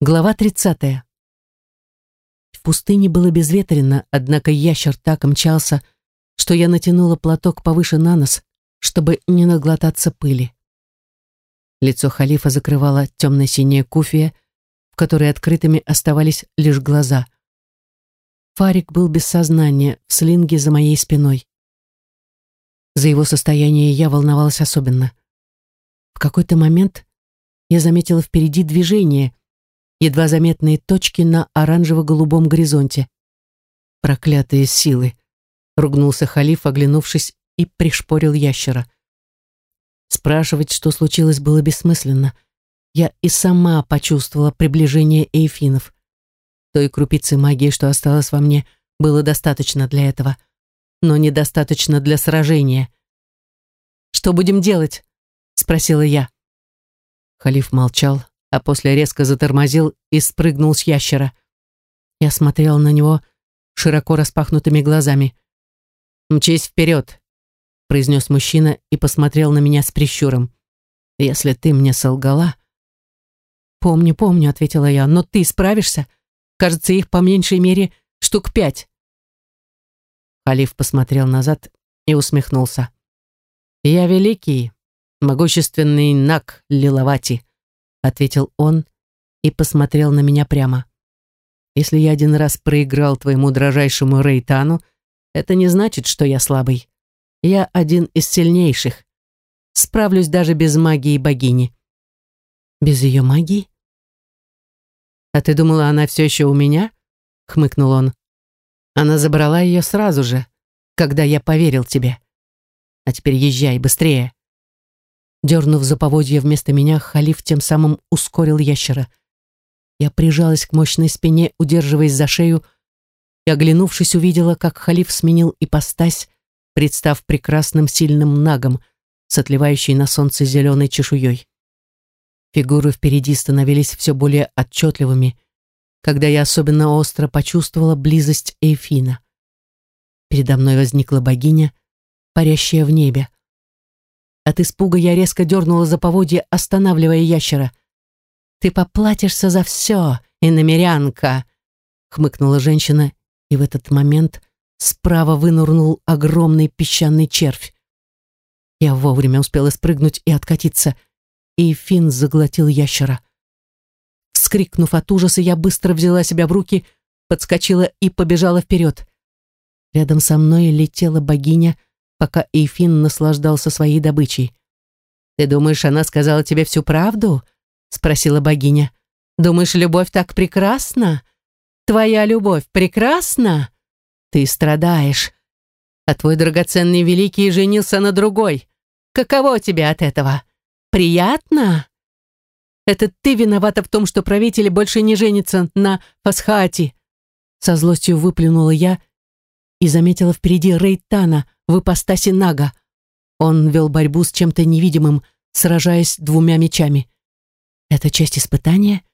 Глава 30. В пустыне было безветренно, однако ящер так мчался, что я натянула платок повыше на нос, чтобы не наглотаться пыли. Лицо халифа закрывала темно-синяя куфия, в которой открытыми оставались лишь глаза. Фарик был без сознания, в слинге за моей спиной. За его состояние я волновалась особенно. В какой-то момент я заметила впереди движение, едва заметные точки на оранжево-голубом горизонте. «Проклятые силы!» — ругнулся халиф, оглянувшись, и пришпорил ящера. Спрашивать, что случилось, было бессмысленно. Я и сама почувствовала приближение эйфинов. Той крупицы магии, что осталось во мне, было достаточно для этого, но недостаточно для сражения. «Что будем делать?» — спросила я. Халиф молчал, а после резко затормозил и спрыгнул с ящера. Я смотрела на него широко распахнутыми глазами. «Мчись вперед», — произнес мужчина и посмотрел на меня с прищуром. «Если ты мне солгала...» «Помню, помню», — ответила я, — «но ты справишься? Кажется, их по меньшей мере штук 5». Халиф посмотрел назад и усмехнулся. «Я великий, могущественный Наг Лилавати», — ответил он и посмотрел на меня прямо. «Если я один раз проиграл твоему дрожайшему Рейтану, это не значит, что я слабый. Я один из сильнейших. Справлюсь даже без магии богини». «Без ее магии?» «А ты думала, она все еще у меня?» — хмыкнул он. «Она забрала ее сразу же, когда я поверил тебе. А теперь езжай быстрее». Дернув за поводья вместо меня, халиф тем самым ускорил ящера. Я прижалась к мощной спине, удерживаясь за шею, и, оглянувшись, увидела, как халиф сменил ипостась, представ прекрасным сильным нагом с отливающей на солнце зеленой чешуей. Фигуры впереди становились все более отчетливыми, когда я особенно остро почувствовала близость Эйфина. Передо мной возникла богиня, парящая в небе. От испуга я резко дернула за поводья, останавливая ящера. «Ты поплатишься за все, иномерянка!» — хмыкнула женщина, и в этот момент справа вынырнул огромный песчаный червь. Я вовремя успела спрыгнуть и откатиться, и Эйфин заглотил ящера. Вскрикнув от ужаса, я быстро взяла себя в руки, подскочила и побежала вперед. Рядом со мной летела богиня, пока Эйфин наслаждался своей добычей. «Ты думаешь, она сказала тебе всю правду?» — спросила богиня. «Думаешь, любовь так прекрасна? Твоя любовь прекрасна? Ты страдаешь, а твой драгоценный великий женился на другой. Каково тебе от этого? Приятно? Это ты виновата в том, что правители больше не женятся на Фасхаати». Со злостью выплюнула я и заметила впереди Рейтана в ипостаси Нага. Он вел борьбу с чем-то невидимым, сражаясь двумя мечами. Это часть испытания?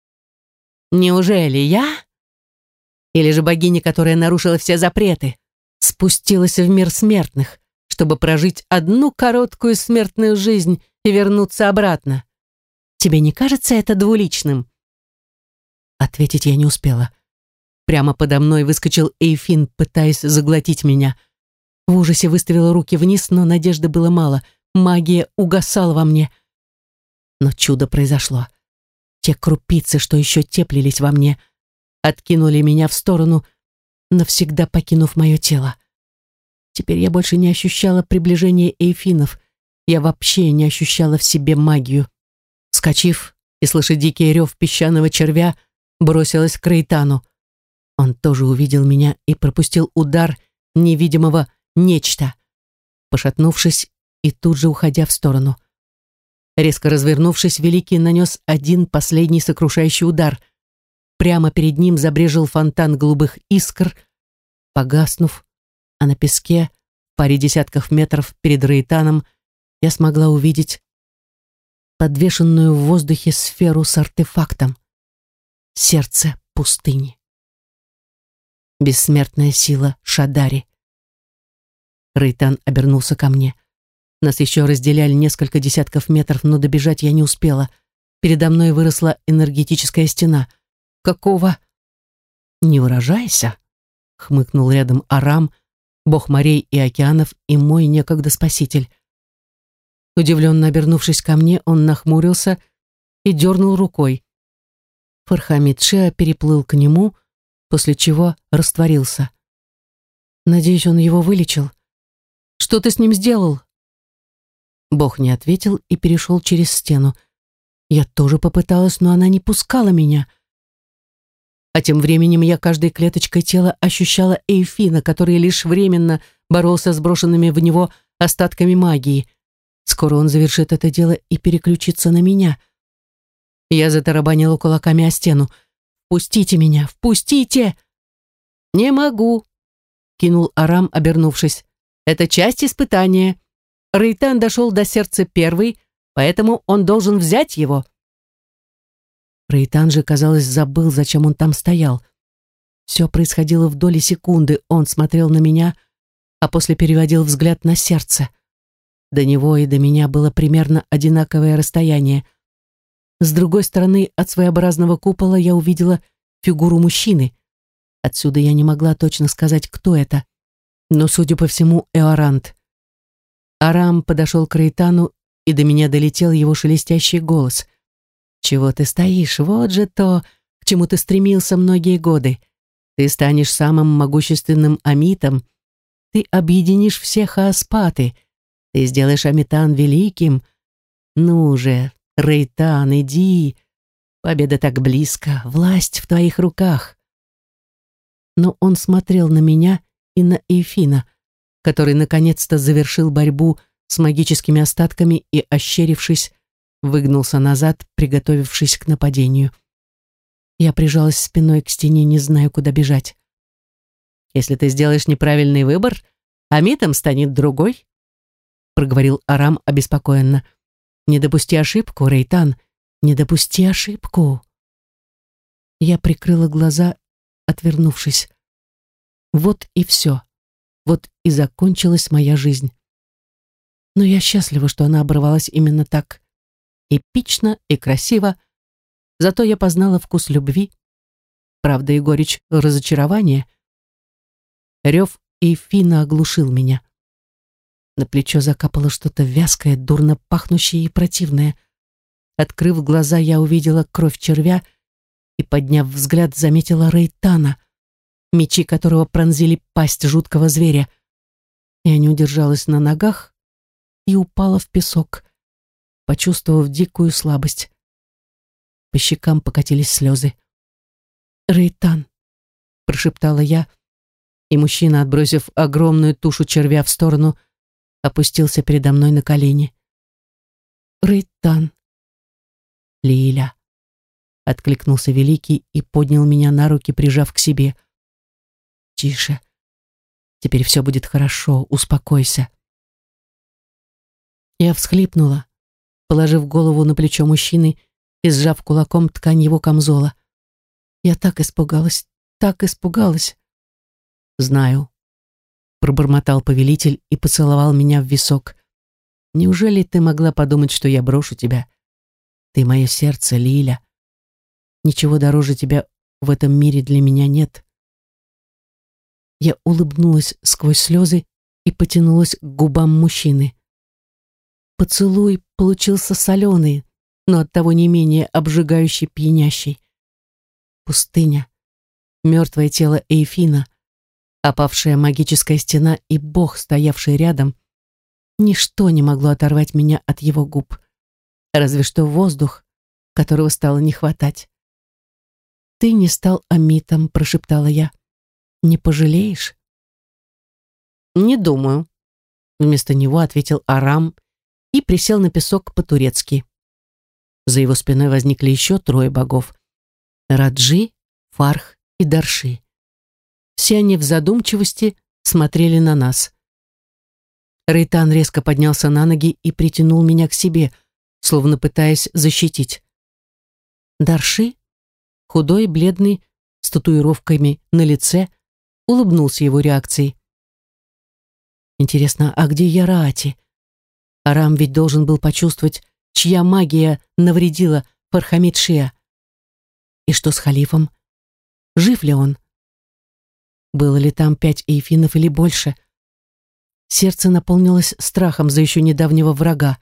Неужели я? Или же богиня, которая нарушила все запреты, спустилась в мир смертных, чтобы прожить одну короткую смертную жизнь и вернуться обратно? Тебе не кажется это двуличным? Ответить я не успела. Прямо подо мной выскочил Эйфин, пытаясь заглотить меня. В ужасе выставила руки вниз, но надежды было мало. Магия угасала во мне. Но чудо произошло. Те крупицы, что еще теплились во мне, откинули меня в сторону, навсегда покинув мое тело. Теперь я больше не ощущала приближения эйфинов. Я вообще не ощущала в себе магию. Вскочив и слыша дикий рев песчаного червя, бросилась к Рейтану. Он тоже увидел меня и пропустил удар невидимого нечто, пошатнувшись и тут же уходя в сторону. Резко развернувшись, Великий нанес один последний сокрушающий удар. Прямо перед ним забрежил фонтан голубых искр, погаснув, а на песке, в паре десятков метров перед Рейтаном, я смогла увидеть подвешенную в воздухе сферу с артефактом. Сердце пустыни. Бессмертная сила Шадари. Рейтан обернулся ко мне. Нас еще разделяли несколько десятков метров, но добежать я не успела. передо мной выросла энергетическая стена. «Какого?» «Не выражайся», — хмыкнул рядом Арам, бог морей и океанов и мой некогда спаситель. Удивленно обернувшись ко мне, он нахмурился и дернул рукой. Фархамид Шиа переплыл к нему, после чего растворился. Надеюсь, он его вылечил. «Что ты с ним сделал?» Бог не ответил и перешел через стену. Я тоже попыталась, но она не пускала меня. А тем временем я каждой клеточкой тела ощущала Эйфина, который лишь временно боролся с брошенными в него остатками магии. Скоро он завершит это дело и переключится на меня. Я затарабанила кулаками о стену. «Впустите меня! Впустите!» «Не могу!» — кинул Арам, обернувшись. «Это часть испытания. Рейтан дошел до сердца первый, поэтому он должен взять его». Рейтан же, казалось, забыл, зачем он там стоял. Все происходило в доли секунды. Он смотрел на меня, а после переводил взгляд на сердце. До него и до меня было примерно одинаковое расстояние. С другой стороны от своеобразного купола я увидела фигуру мужчины. Отсюда я не могла точно сказать, кто это. Но, судя по всему, Эорант. Арам подошел к Рейтану, и до меня долетел его шелестящий голос. «Чего ты стоишь? Вот же то, к чему ты стремился многие годы. Ты станешь самым могущественным Амитом. Ты объединишь все Хааспаты. Ты сделаешь Амитан великим. Ну же, Рейтан, иди. Победа так близко, власть в твоих руках». Но он смотрел на меня и на Эйфина, который наконец-то завершил борьбу с магическими остатками и, ощерившись, выгнулся назад, приготовившись к нападению. Я прижалась спиной к стене, не зная, куда бежать. «Если ты сделаешь неправильный выбор, Амитом станет другой», проговорил Арам обеспокоенно. «Не допусти ошибку, Рейтан, не допусти ошибку». Я прикрыла глаза, отвернувшись. Вот и все. Вот и закончилась моя жизнь. Но я счастлива, что она оборвалась именно так. Эпично и красиво. Зато я познала вкус любви. Правда и горечь разочарования. Рев Эйфина оглушил меня. На плечо закапало что-то вязкое, дурно пахнущее и противное. Открыв глаза, я увидела кровь червя и, подняв взгляд, заметила Рейтана, мечи которого пронзили пасть жуткого зверя. Я не удержалась на ногах и упала в песок, почувствовав дикую слабость. По щекам покатились слезы. «Рейтан», — прошептала я, и мужчина, отбросив огромную тушу червя в сторону, опустился передо мной на колени. «Рейтан». «Лиля», — откликнулся Великий и поднял меня на руки, прижав к себе. «Тише. Теперь все будет хорошо, успокойся». Я всхлипнула, положив голову на плечо мужчины и сжав кулаком ткань его камзола. Я так испугалась, так испугалась. «Знаю», — пробормотал повелитель и поцеловал меня в висок. «Неужели ты могла подумать, что я брошу тебя? Ты мое сердце, Лиля. Ничего дороже тебя в этом мире для меня нет». Я улыбнулась сквозь слезы и потянулась к губам мужчины. Поцелуй получился соленый, но оттого не менее обжигающий, пьянящий. Пустыня, мертвое тело Эйфина, опавшая магическая стена и Бог, стоявший рядом, ничто не могло оторвать меня от его губ, разве что воздух, которого стало не хватать. «Ты не стал Амитом», — прошептала я. «Не пожалеешь?» «Не думаю», — вместо него ответил Арам и присел на песок по-турецки. За его спиной возникли еще трое богов — Раджи, Фарх и Дарши. Все они в задумчивости смотрели на нас. Рейтан резко поднялся на ноги и притянул меня к себе, словно пытаясь защитить. Дарши, худой, бледный, с татуировками на лице, улыбнулся его реакцией. Интересно, а где Яраати? Арам ведь должен был почувствовать, чья магия навредила Фархамид Шиа. И что с халифом? Жив ли он? Было ли там 5 эйфинов или больше? Сердце наполнилось страхом за еще недавнего врага.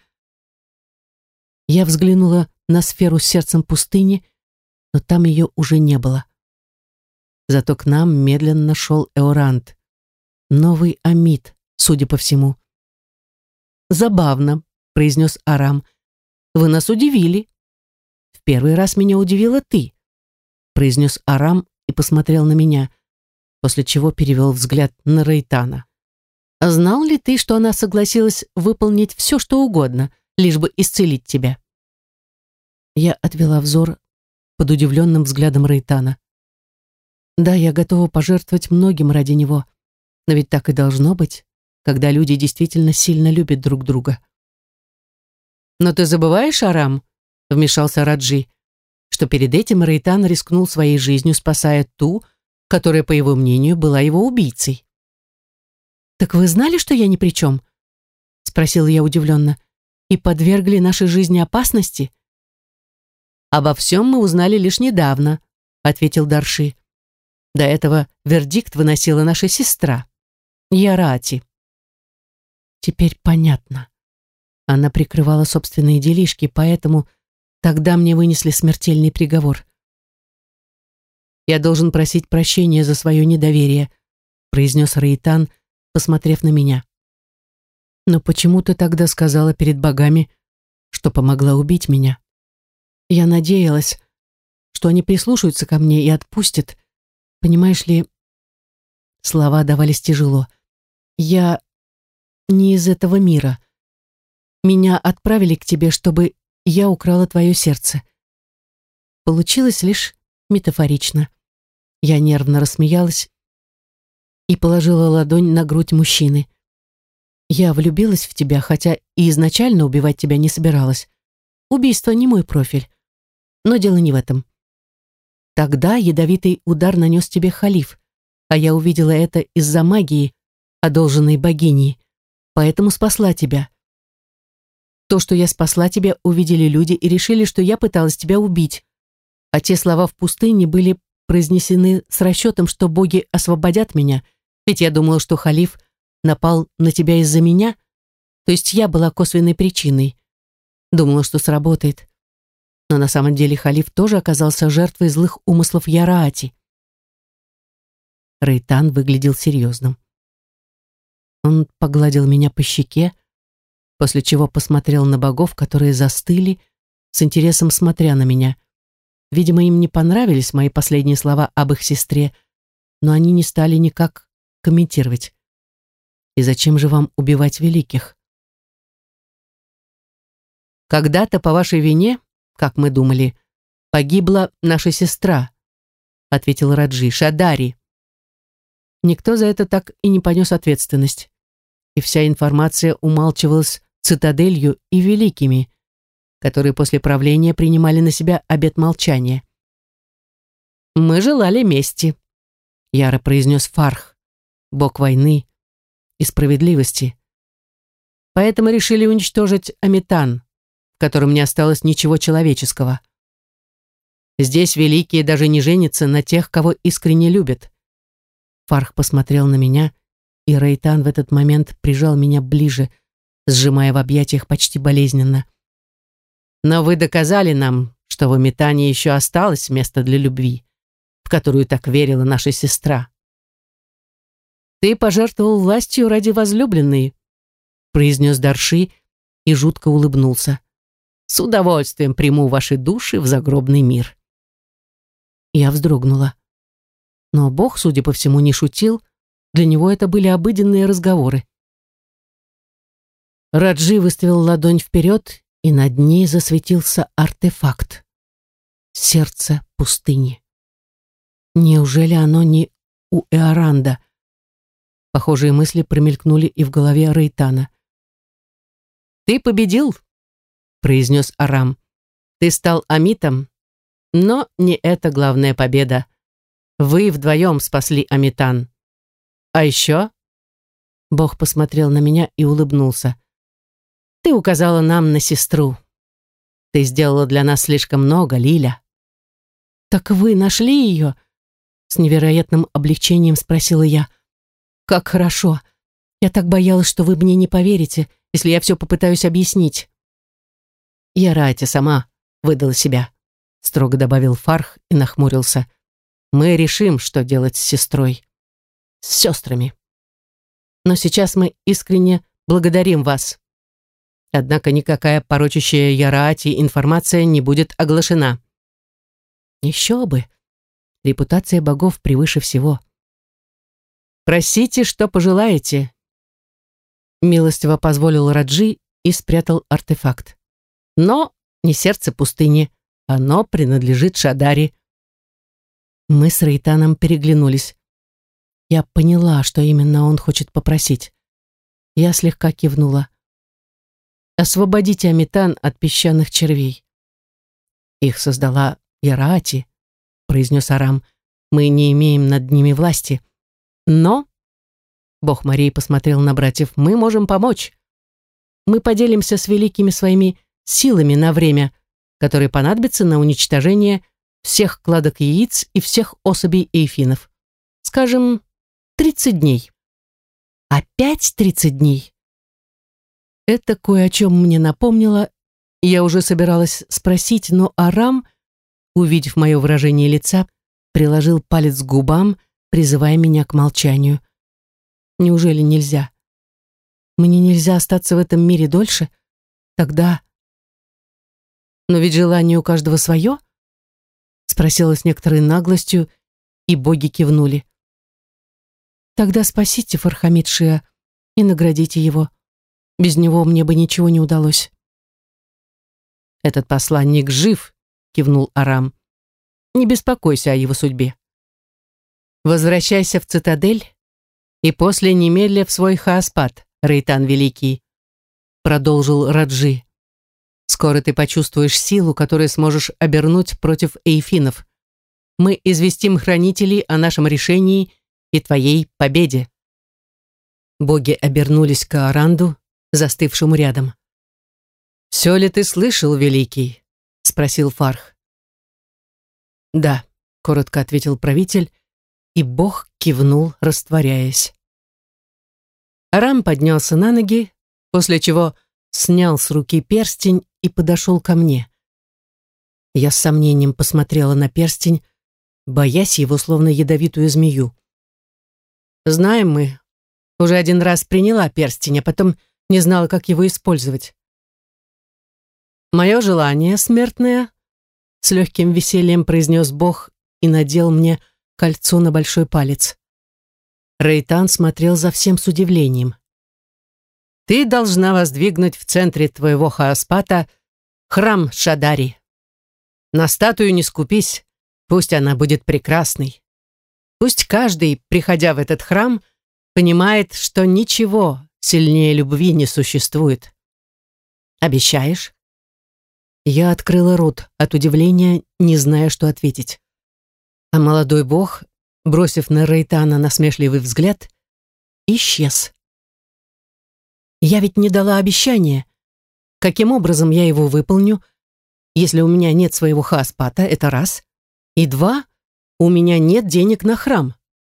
Я взглянула на сферу с сердцем пустыни, но там ее уже не было. Зато к нам медленно шел Эорант. Новый Амид, судя по всему. «Забавно», — произнес Арам. «Вы нас удивили». «В первый раз меня удивила ты», — произнес Арам и посмотрел на меня, после чего перевел взгляд на Рейтана. «А знал ли ты, что она согласилась выполнить все, что угодно, лишь бы исцелить тебя?» Я отвела взор под удивленным взглядом Рейтана. «Да, я готова пожертвовать многим ради него, но ведь так и должно быть, когда люди действительно сильно любят друг друга». «Но ты забываешь, Арам?» — вмешался Раджи, что перед этим Рейтан рискнул своей жизнью, спасая ту, которая, по его мнению, была его убийцей. «Так вы знали, что я ни при чем?» — спросила я удивленно. «И подвергли нашей жизни опасности?» «Обо всем мы узнали лишь недавно», — ответил Дарши. «До этого вердикт выносила наша сестра, Ярати». Теперь понятно. Она прикрывала собственные делишки, поэтому тогда мне вынесли смертельный приговор. «Я должен просить прощения за свое недоверие», — произнес Рейтан, посмотрев на меня. «Но почему ты тогда сказала перед богами, что помогла убить меня? Я надеялась, что они прислушаются ко мне и отпустят. Понимаешь ли...» Слова давались тяжело. «Я не из этого мира. Меня отправили к тебе, чтобы я украла твое сердце». Получилось лишь метафорично. Я нервно рассмеялась и положила ладонь на грудь мужчины. «Я влюбилась в тебя, хотя и изначально убивать тебя не собиралась. Убийство не мой профиль. Но дело не в этом. Тогда ядовитый удар нанес тебе халиф, а я увидела это из-за магии, одолженной богиней, поэтому спасла тебя. То, что я спасла тебя, увидели люди и решили, что я пыталась тебя убить, а те слова в пустыне были произнесены с расчетом, что боги освободят меня, ведь я думала, что халиф напал на тебя из-за меня, то есть я была косвенной причиной. Думала, что сработает. Но на самом деле халиф тоже оказался жертвой злых умыслов Яраати». Рейтан выглядел серьезным. Он погладил меня по щеке, после чего посмотрел на богов, которые застыли, с интересом смотря на меня. Видимо, им не понравились мои последние слова об их сестре, но они не стали никак комментировать. «И зачем же вам убивать великих?» «Когда-то по вашей вине, как мы думали, погибла наша сестра», — ответил Раджи, — «Шадари». Никто за это так и не понес ответственность, и вся информация умалчивалась цитаделью и великими, которые после правления принимали на себя обет молчания. «Мы желали мести», — яро произнес Фарх, бог войны и справедливости. «Поэтому решили уничтожить Аметан, в котором не осталось ничего человеческого. Здесь великие даже не женятся на тех, кого искренне любят». Фарх посмотрел на меня, и Рейтан в этот момент прижал меня ближе, сжимая в объятиях почти болезненно. «Но вы доказали нам, что в Аметане еще осталось место для любви, в которую так верила наша сестра. Ты пожертвовал властью ради возлюбленной», произнес Дарши и жутко улыбнулся. «С удовольствием приму ваши души в загробный мир». Я вздрогнула. Но Бог, судя по всему, не шутил, для него это были обыденные разговоры. Раджи выставил ладонь вперед, и над ней засветился артефакт. Сердце пустыни. Неужели оно не у Эоранда? Похожие мысли промелькнули и в голове Рейтана. «Ты победил», — произнес Арам. «Ты стал Амитом, но не это главная победа. Вы вдвоем спасли Аметан. А еще...» Бог посмотрел на меня и улыбнулся. «Ты указала нам на сестру. Ты сделала для нас слишком много, Лиля». «Так вы нашли ее?» С невероятным облегчением спросила я. «Как хорошо. Я так боялась, что вы мне не поверите, если я все попытаюсь объяснить». «Я Рати сама выдала себя», — строго добавил Фарх и нахмурился. «Мы решим, что делать с сестрой. С сестрами. Но сейчас мы искренне благодарим вас. Однако никакая порочащая Яраати информация не будет оглашена». Еще бы. Репутация богов превыше всего. «Просите, что пожелаете», — милостиво позволил Раджи и спрятал артефакт. «Но не сердце пустыни. Оно принадлежит Шадари». Мы с Рейтаном переглянулись. Я поняла, что именно он хочет попросить. Я слегка кивнула. «Освободите Амитан от песчаных червей». «Их создала Яраати», — произнес Арам. «Мы не имеем над ними власти. Но...» Бог морей посмотрел на братьев. «Мы можем помочь. Мы поделимся с великими своими силами на время, которые понадобятся на уничтожение всех кладок яиц и всех особей эйфинов. Скажем, 30 дней». «Опять 30 дней?» Это кое о чем мне напомнило. Я уже собиралась спросить, но Арам, увидев мое выражение лица, приложил палец к губам, призывая меня к молчанию. «Неужели нельзя? Мне нельзя остаться в этом мире дольше? Тогда...» «Но ведь желание у каждого свое?» Спросила с некоторой наглостью, и боги кивнули. «Тогда спасите Фархамид Шиа и наградите его. Без него мне бы ничего не удалось». «Этот посланник жив», — кивнул Арам. «Не беспокойся о его судьбе. Возвращайся в цитадель и после немедля в свой Хааспат, Рейтан Великий», — продолжил Раджи. «Скоро ты почувствуешь силу, которую сможешь обернуть против эйфинов. Мы известим хранителей о нашем решении и твоей победе». Боги обернулись к Ааранду, застывшему рядом. «Все ли ты слышал, Великий?» — спросил Фарх. «Да», — коротко ответил правитель, и бог кивнул, растворяясь. Арам поднялся на ноги, после чего снял с руки перстень и подошел ко мне. Я с сомнением посмотрела на перстень, боясь его словно ядовитую змею. «Знаем мы. Уже один раз приняла перстень, а потом не знала, как его использовать. Мое желание, смертное, с легким весельем произнес бог и надел мне кольцо на большой палец. Рейтан смотрел за всем с удивлением. «Ты должна воздвигнуть в центре твоего Хааспата храм Шадари. На статую не скупись, пусть она будет прекрасной. Пусть каждый, приходя в этот храм, понимает, что ничего сильнее любви не существует. Обещаешь?» Я открыла рот от удивления, не зная, что ответить. А молодой бог, бросив на Рейтана насмешливый взгляд, исчез. Я ведь не дала обещания. Каким образом я его выполню, если у меня нет своего Хааспата, это раз, и два, у меня нет денег на храм.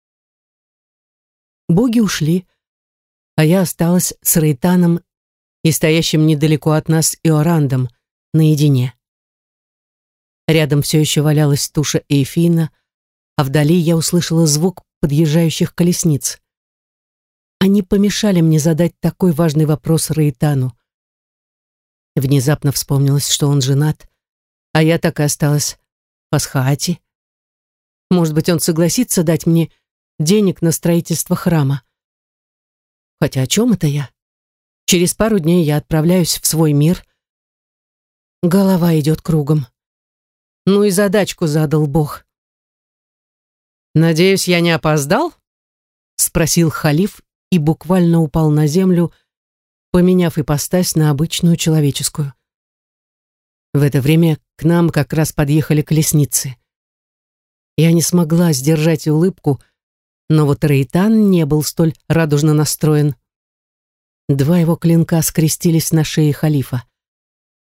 Боги ушли, а я осталась с Рейтаном и стоящим недалеко от нас Иорандом наедине. Рядом все еще валялась туша Эйфина, а вдали я услышала звук подъезжающих колесниц. Они помешали мне задать такой важный вопрос Рейтану. Внезапно вспомнилось, что он женат, а я так и осталась в Асхаати. Может быть, он согласится дать мне денег на строительство храма. Хотя о чем это я? Через пару дней я отправляюсь в свой мир. Голова идет кругом. Ну и задачку задал Бог. «Надеюсь, я не опоздал?» — спросил халиф и буквально упал на землю, поменяв ипостась на обычную человеческую. В это время к нам как раз подъехали колесницы. Я не смогла сдержать улыбку, но вот Рейтан не был столь радужно настроен. Два его клинка скрестились на шее халифа.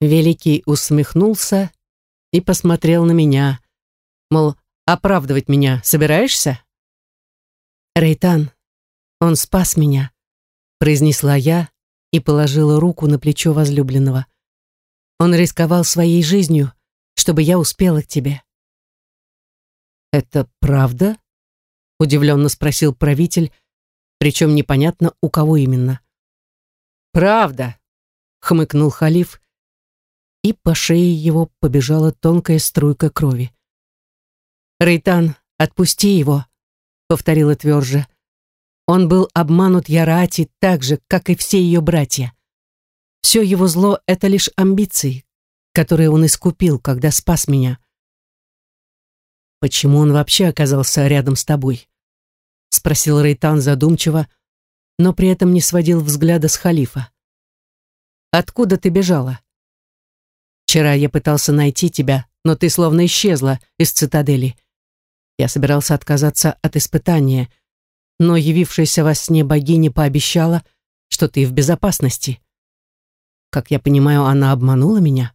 Великий усмехнулся и посмотрел на меня, мол, оправдывать меня собираешься? «Рейтан, он спас меня», — произнесла я и положила руку на плечо возлюбленного. «Он рисковал своей жизнью, чтобы я успела к тебе». «Это правда?» — удивленно спросил правитель, причем непонятно, у кого именно. «Правда», — хмыкнул халиф, и по шее его побежала тонкая струйка крови. «Рейтан, отпусти его», — повторила тверже. «Он был обманут Ярати так же, как и все ее братья. Все его зло — это лишь амбиции, которые он искупил, когда спас меня». «Почему он вообще оказался рядом с тобой?» — спросил Рейтан задумчиво, но при этом не сводил взгляда с халифа. «Откуда ты бежала? Вчера я пытался найти тебя, но ты словно исчезла из цитадели. Я собирался отказаться от испытания, но явившаяся во сне богиня пообещала, что ты в безопасности. Как я понимаю, она обманула меня?»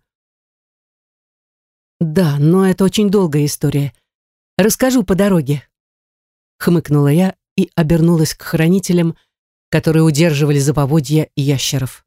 «Да, но это очень долгая история. Расскажу по дороге», — хмыкнула я и обернулась к хранителям, которые удерживали за поводья ящеров.